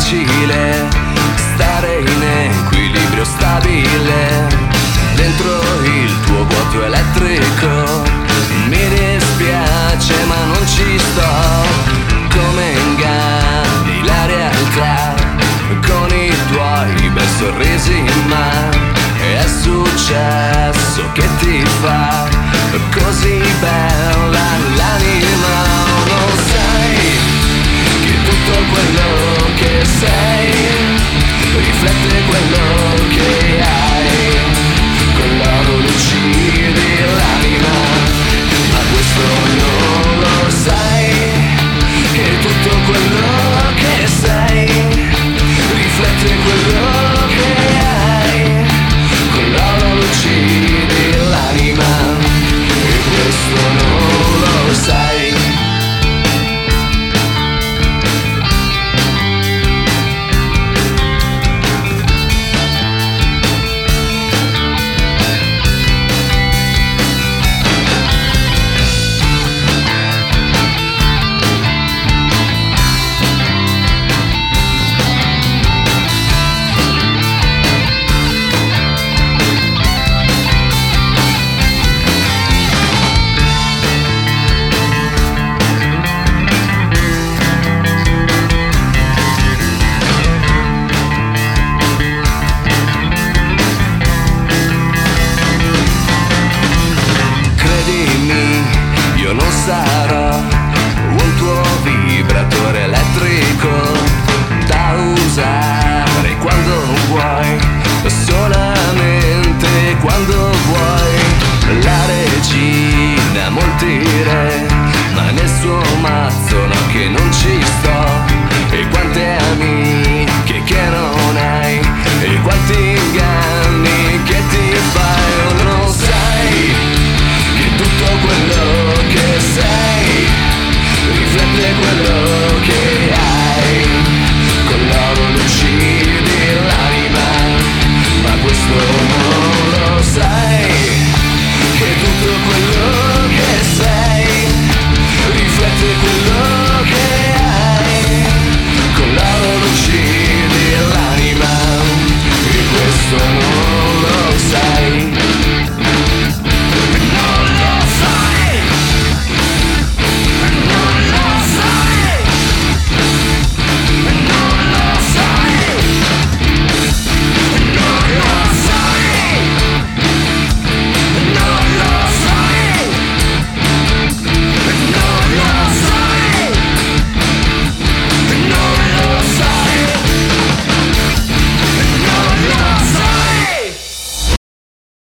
facile stare in equilibrio stabile dentro il tuo vuoto elettrico. Mi dispiace ma non ci sto, come inganni la realtà con i tuoi bei sorrisi, ma è successo che ti fa così bella l'anima. Non sai che tutto quello che sei riflette